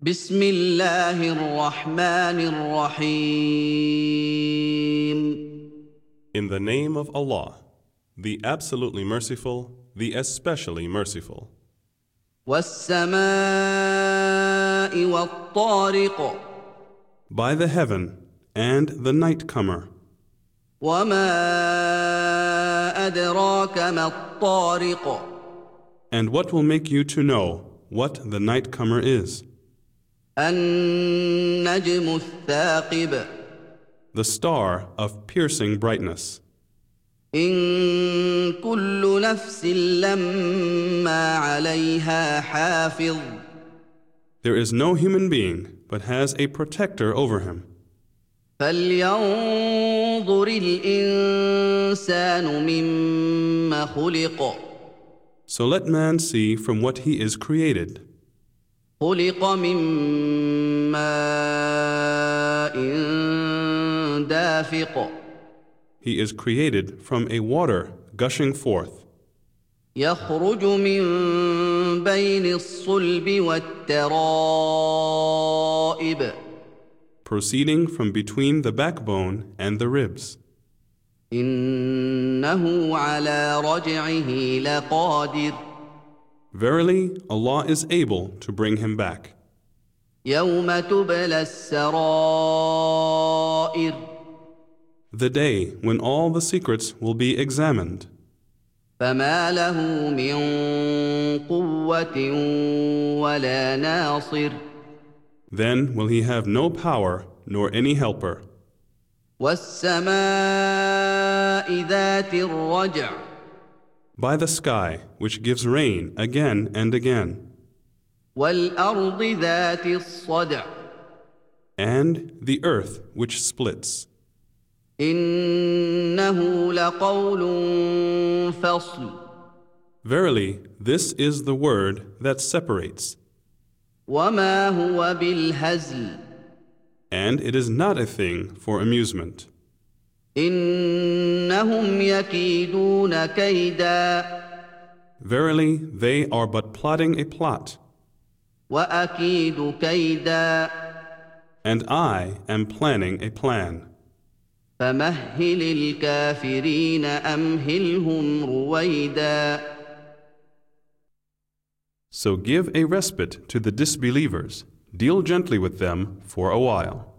بسم الله الرحمن الرحيم In the name of Allah, the absolutely merciful, the especially merciful. والسماء والطارق By the heaven and the night comer. وما أدراك ما الطارق And what will make you to know what the night comer is? النجم الثاقب The star of piercing brightness. إن كل نفس لما عليها حافظ There is no human being but has a protector over him. فلينظر الإنسان مما خلق So let man see from what he is created. خلق من ماء دافق He is created from a water gushing forth, يخرج من بين الصلب والترائب proceeding from between the backbone and the ribs. إنه على رجعه لقادر Verily, Allah is able to bring him back. يوم تبلى السرائر The day when all the secrets will be examined. فما له من قوة ولا ناصر Then will he have no power nor any helper. والسماء ذات الرجع By the sky, which gives rain again and again, والأرض ذات الصدع and the earth which splits. إنه لقول فصل Verily, this is the word that separates, وما هو بالهزل and it is not a thing for amusement. إنهم يكيدون كيدا Verily, they are but plotting a plot, وأكيد كيدا and I am planning a plan. فمهل الكافرين أمهلهم رويدا So give a respite to the disbelievers, deal gently with them for a while.